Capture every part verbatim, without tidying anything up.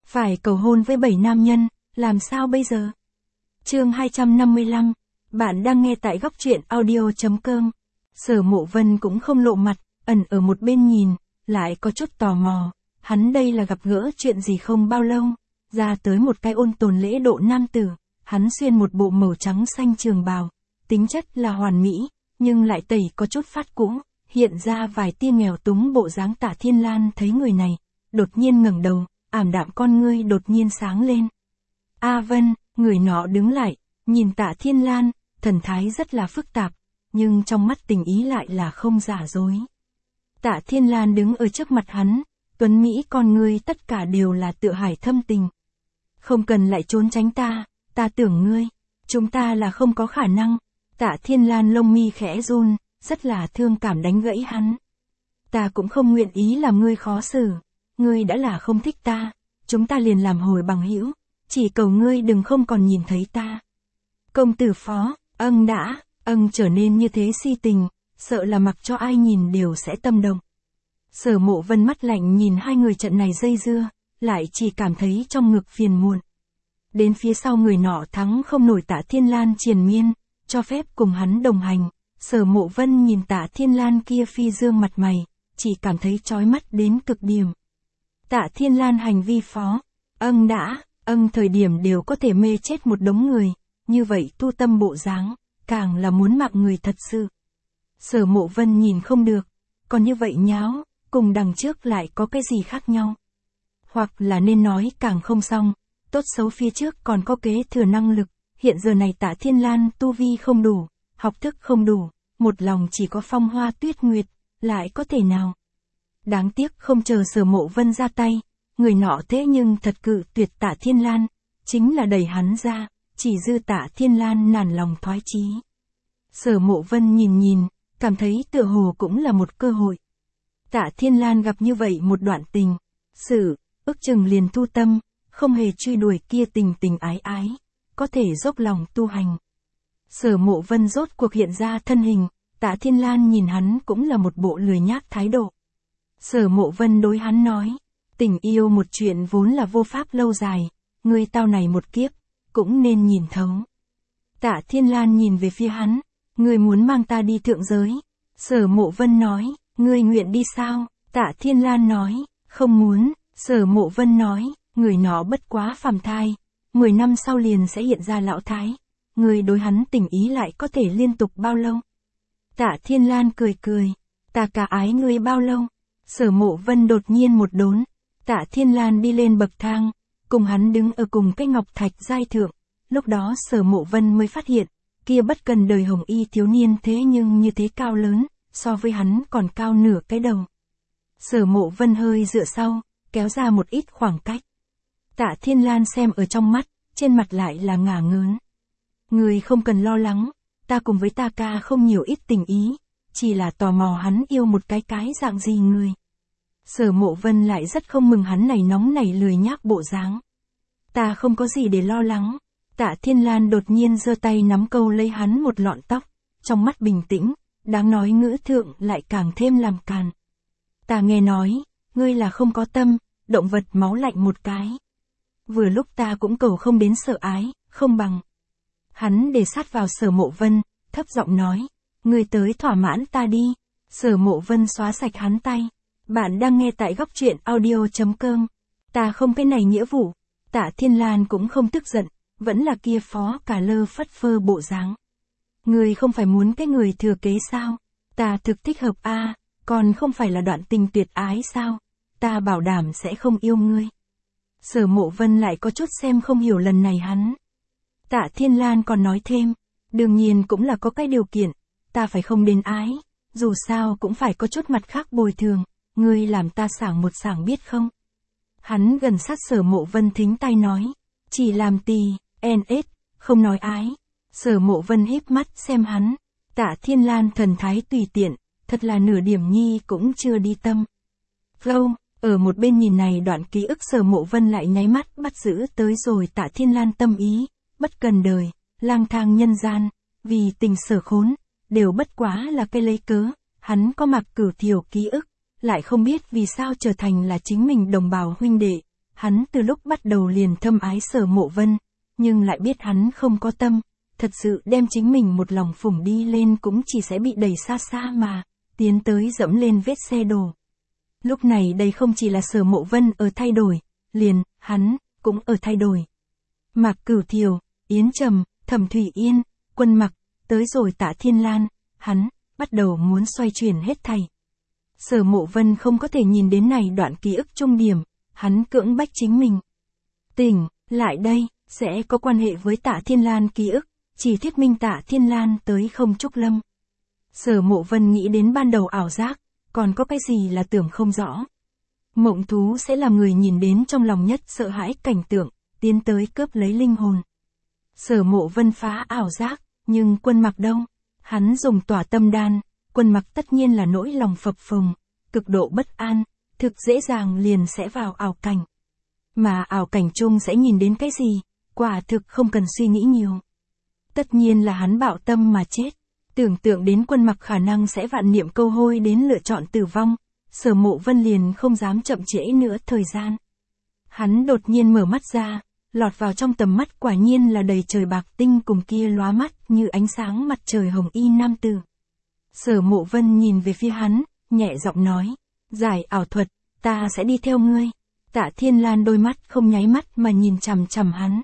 Phải cầu hôn với bảy nam nhân, làm sao bây giờ? Chương hai trăm năm mươi lăm, bạn đang nghe tại góc truyện audio.com. Sở Mộ Vân cũng không lộ mặt, ẩn ở một bên nhìn, lại có chút tò mò. Hắn đây là gặp gỡ chuyện gì không bao lâu, ra tới một cái ôn tồn lễ độ nam tử, hắn xuyên một bộ màu trắng xanh trường bào, tính chất là hoàn mỹ, nhưng lại tẩy có chút phát cũ, hiện ra vài tia nghèo túng bộ dáng Tạ Thiên Lan thấy người này, đột nhiên ngẩng đầu, ảm đạm con ngươi đột nhiên sáng lên. A Vân, người nọ đứng lại, nhìn Tạ Thiên Lan, thần thái rất là phức tạp, nhưng trong mắt tình ý lại là không giả dối. Tạ Thiên Lan đứng ở trước mặt hắn, tuấn mỹ con ngươi tất cả đều là tựa hải thâm tình. Không cần lại trốn tránh ta, ta tưởng ngươi, chúng ta là không có khả năng. Tạ Thiên Lan lông mi khẽ run, rất là thương cảm đánh gãy hắn. Ta cũng không nguyện ý làm ngươi khó xử, ngươi đã là không thích ta, chúng ta liền làm hồi bằng hữu, chỉ cầu ngươi đừng không còn nhìn thấy ta. Công tử Phó, âng đã, âng trở nên như thế si tình, sợ là mặc cho ai nhìn đều sẽ tâm động. Sở Mộ Vân mắt lạnh nhìn hai người trận này dây dưa, lại chỉ cảm thấy trong ngực phiền muộn. Đến phía sau người nọ thắng không nổi Tạ Thiên Lan triền miên, cho phép cùng hắn đồng hành. Sở Mộ Vân nhìn Tạ Thiên Lan kia phi dương mặt mày, chỉ cảm thấy chói mắt đến cực điểm. Tạ Thiên Lan hành vi phó, âng đã, âng thời điểm đều có thể mê chết một đống người, như vậy tu tâm bộ dáng, càng là muốn mạng người thật sự. Sở Mộ Vân nhìn không được, còn như vậy nháo, cùng đằng trước lại có cái gì khác nhau. Hoặc là nên nói càng không xong, tốt xấu phía trước còn có kế thừa năng lực, hiện giờ này Tạ Thiên Lan tu vi không đủ, học thức không đủ, một lòng chỉ có Phong Hoa Tuyết Nguyệt, lại có thể nào. Đáng tiếc không chờ Sở Mộ Vân ra tay, người nọ thế nhưng thật cự tuyệt Tạ Thiên Lan, chính là đẩy hắn ra, chỉ dư Tạ Thiên Lan nản lòng thoái chí. Sở Mộ Vân nhìn nhìn, cảm thấy tựa hồ cũng là một cơ hội. Tạ Thiên Lan gặp như vậy một đoạn tình, sự, ước chừng liền tu tâm, không hề truy đuổi kia tình tình ái ái, có thể dốc lòng tu hành. Sở Mộ Vân rốt cuộc hiện ra thân hình, Tạ Thiên Lan nhìn hắn cũng là một bộ lười nhác thái độ. Sở Mộ Vân đối hắn nói, tình yêu một chuyện vốn là vô pháp lâu dài, ngươi tao này một kiếp, cũng nên nhìn thấu. Tạ Thiên Lan nhìn về phía hắn, ngươi muốn mang ta đi thượng giới. Sở Mộ Vân nói, ngươi nguyện đi sao? Tạ Thiên Lan nói, không muốn. Sở Mộ Vân nói, người nọ bất quá phàm thai, mười năm sau liền sẽ hiện ra lão thái, người đối hắn tình ý lại có thể liên tục bao lâu? Tạ Thiên Lan cười cười, ta cả ái ngươi bao lâu? Sở Mộ Vân đột nhiên một đốn, Tạ Thiên Lan đi lên bậc thang, cùng hắn đứng ở cùng cái ngọc thạch giai thượng, lúc đó Sở Mộ Vân mới phát hiện, kia bất cần đời hồng y thiếu niên thế nhưng như thế cao lớn, so với hắn còn cao nửa cái đầu. Sở Mộ Vân hơi dựa sau, kéo ra một ít khoảng cách. Tạ Thiên Lan xem ở trong mắt, trên mặt lại là ngả ngớn. Người không cần lo lắng, ta cùng với ta ca không nhiều ít tình ý, chỉ là tò mò hắn yêu một cái cái dạng gì người. Sở Mộ Vân lại rất không mừng hắn này nóng nảy lười nhác bộ dáng. Ta không có gì để lo lắng. Tạ Thiên Lan đột nhiên giơ tay nắm câu lấy hắn một lọn tóc, trong mắt bình tĩnh, đáng nói ngữ thượng lại càng thêm làm càn. Ta nghe nói, ngươi là không có tâm, động vật máu lạnh một cái. Vừa lúc ta cũng cầu không đến sợ ái, không bằng. Hắn để sát vào Sở Mộ Vân, thấp giọng nói, ngươi tới thỏa mãn ta đi. Sở Mộ Vân xóa sạch hắn tay. Bạn đang nghe tại góc truyện audio.com. Ta không cái này nghĩa vụ. Tạ Thiên Lan cũng không tức giận, vẫn là kia phó cả lơ phất phơ bộ dáng. Ngươi không phải muốn cái người thừa kế sao? Ta thực thích hợp a, à, còn không phải là đoạn tình tuyệt ái sao? Ta bảo đảm sẽ không yêu ngươi. Sở Mộ Vân lại có chút xem không hiểu lần này hắn. Tạ Thiên Lan còn nói thêm, đương nhiên cũng là có cái điều kiện, ta phải không đến ái, dù sao cũng phải có chút mặt khác bồi thường, ngươi làm ta sảng một sảng biết không? Hắn gần sát Sở Mộ Vân thính tay nói, chỉ làm tì, en ết, không nói ái. Sở Mộ Vân híp mắt xem hắn, Tạ Thiên Lan thần thái tùy tiện, thật là nửa điểm nhi cũng chưa đi tâm. Gâu, ở một bên nhìn này đoạn ký ức Sở Mộ Vân lại nháy mắt bắt giữ tới rồi Tạ Thiên Lan tâm ý, bất cần đời, lang thang nhân gian, vì tình sở khốn, đều bất quá là cái lấy cớ, hắn có Mạc Cửu Thiểu ký ức, lại không biết vì sao trở thành là chính mình đồng bào huynh đệ, hắn từ lúc bắt đầu liền thâm ái Sở Mộ Vân, nhưng lại biết hắn không có tâm, thật sự đem chính mình một lòng phủng đi lên cũng chỉ sẽ bị đẩy xa xa mà, tiến tới dẫm lên vết xe đổ. Lúc này đây không chỉ là Sở Mộ Vân ở thay đổi, liền, hắn, cũng ở thay đổi. Mạc Cửu Thiều, Yến Trầm, Thẩm Thủy Yên, Quân Mặc, tới rồi Tạ Thiên Lan, hắn, bắt đầu muốn xoay chuyển hết thảy. Sở Mộ Vân không có thể nhìn đến này đoạn ký ức trung điểm, hắn cưỡng bách chính mình. Tỉnh, lại đây, sẽ có quan hệ với Tạ Thiên Lan ký ức, chỉ thuyết minh Tạ Thiên Lan tới không Trúc Lâm. Sở Mộ Vân nghĩ đến ban đầu ảo giác, còn có cái gì là tưởng không rõ. Mộng thú sẽ làm người nhìn đến trong lòng nhất sợ hãi cảnh tượng, tiến tới cướp lấy linh hồn. Sở Mộ Vân phá ảo giác, nhưng Quân Mặc đâu? Hắn dùng tỏa tâm đan, Quân Mặc tất nhiên là nỗi lòng phập phồng, cực độ bất an, thực dễ dàng liền sẽ vào ảo cảnh. Mà ảo cảnh chung sẽ nhìn đến cái gì, quả thực không cần suy nghĩ nhiều. Tất nhiên là hắn bạo tâm mà chết. Tưởng tượng đến Quân Mặc khả năng sẽ vạn niệm câu hôi đến lựa chọn tử vong, Sở Mộ Vân liền không dám chậm trễ nữa thời gian. Hắn đột nhiên mở mắt ra, lọt vào trong tầm mắt quả nhiên là đầy trời bạc tinh cùng kia lóa mắt như ánh sáng mặt trời hồng y nam tử. Sở Mộ Vân nhìn về phía hắn, nhẹ giọng nói, giải ảo thuật, ta sẽ đi theo ngươi. Tạ Thiên Lan đôi mắt không nháy mắt mà nhìn chằm chằm hắn.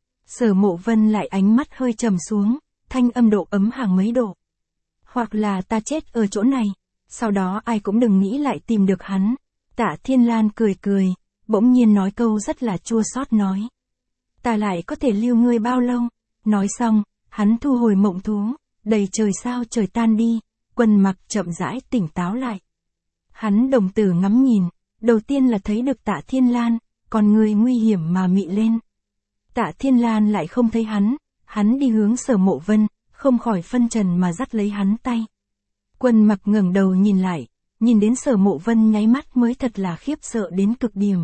Sở Mộ Vân lại ánh mắt hơi trầm xuống, thanh âm độ ấm hàng mấy độ. Hoặc là ta chết ở chỗ này, sau đó ai cũng đừng nghĩ lại tìm được hắn. Tạ Thiên Lan cười cười, bỗng nhiên nói câu rất là chua xót nói. Ta lại có thể lưu ngươi bao lâu? Nói xong, hắn thu hồi mộng thú, đầy trời sao trời tan đi, Quân Mặc chậm rãi tỉnh táo lại. Hắn đồng tử ngắm nhìn, đầu tiên là thấy được Tạ Thiên Lan, còn người nguy hiểm mà mị lên. Tạ Thiên Lan lại không thấy hắn, hắn đi hướng Sở Mộ Vân, không khỏi phân trần mà dắt lấy hắn tay. Quân Mặc ngẩng đầu nhìn lại, nhìn đến Sở Mộ Vân nháy mắt mới thật là khiếp sợ đến cực điểm.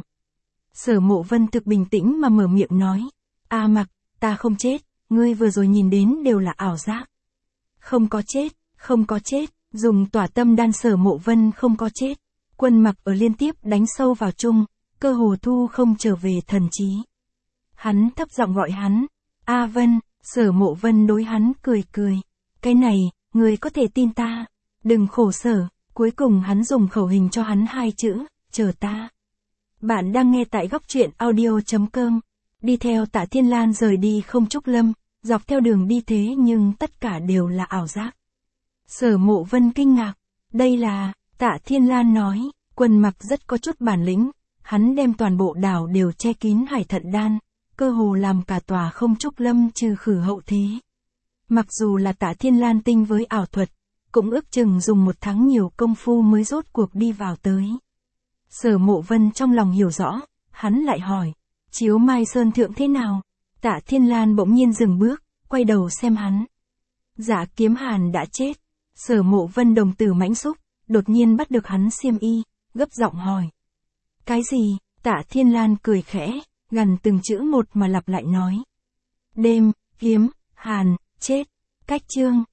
Sở Mộ Vân thực bình tĩnh mà mở miệng nói, A Mặc, ta không chết, ngươi vừa rồi nhìn đến đều là ảo giác. Không có chết, không có chết, dùng tỏa tâm đan Sở Mộ Vân không có chết. Quân Mặc ở liên tiếp đánh sâu vào chung, cơ hồ thu không trở về thần trí. Hắn thấp giọng gọi hắn, A Vân. Sở Mộ Vân đối hắn cười cười, cái này, người có thể tin ta, đừng khổ sở. Cuối cùng hắn dùng khẩu hình cho hắn hai chữ, chờ ta. Bạn đang nghe tại góc truyện audio chấm com. Đi theo Tạ Thiên Lan rời đi không Trúc Lâm, dọc theo đường đi thế nhưng tất cả đều là ảo giác. Sở Mộ Vân kinh ngạc, đây là, Tạ Thiên Lan nói, Quân Mặc rất có chút bản lĩnh, hắn đem toàn bộ đảo đều che kín hải thận đan, cơ hồ làm cả tòa không Trúc Lâm trừ khử hậu thế. Mặc dù là Tạ Thiên Lan tinh với ảo thuật, cũng ước chừng dùng một tháng nhiều công phu mới rốt cuộc đi vào tới. Sở Mộ Vân trong lòng hiểu rõ, hắn lại hỏi, Chiếu Mai Sơn Thượng thế nào? Tạ Thiên Lan bỗng nhiên dừng bước, quay đầu xem hắn. Dạ Kiếm Hàn đã chết. Sở Mộ Vân đồng tử mãnh xúc, đột nhiên bắt được hắn xiêm y, gấp giọng hỏi. Cái gì? Tạ Thiên Lan cười khẽ, gần từng chữ một mà lặp lại nói. Đêm, Kiếm, Hàn, chết. Cách chương.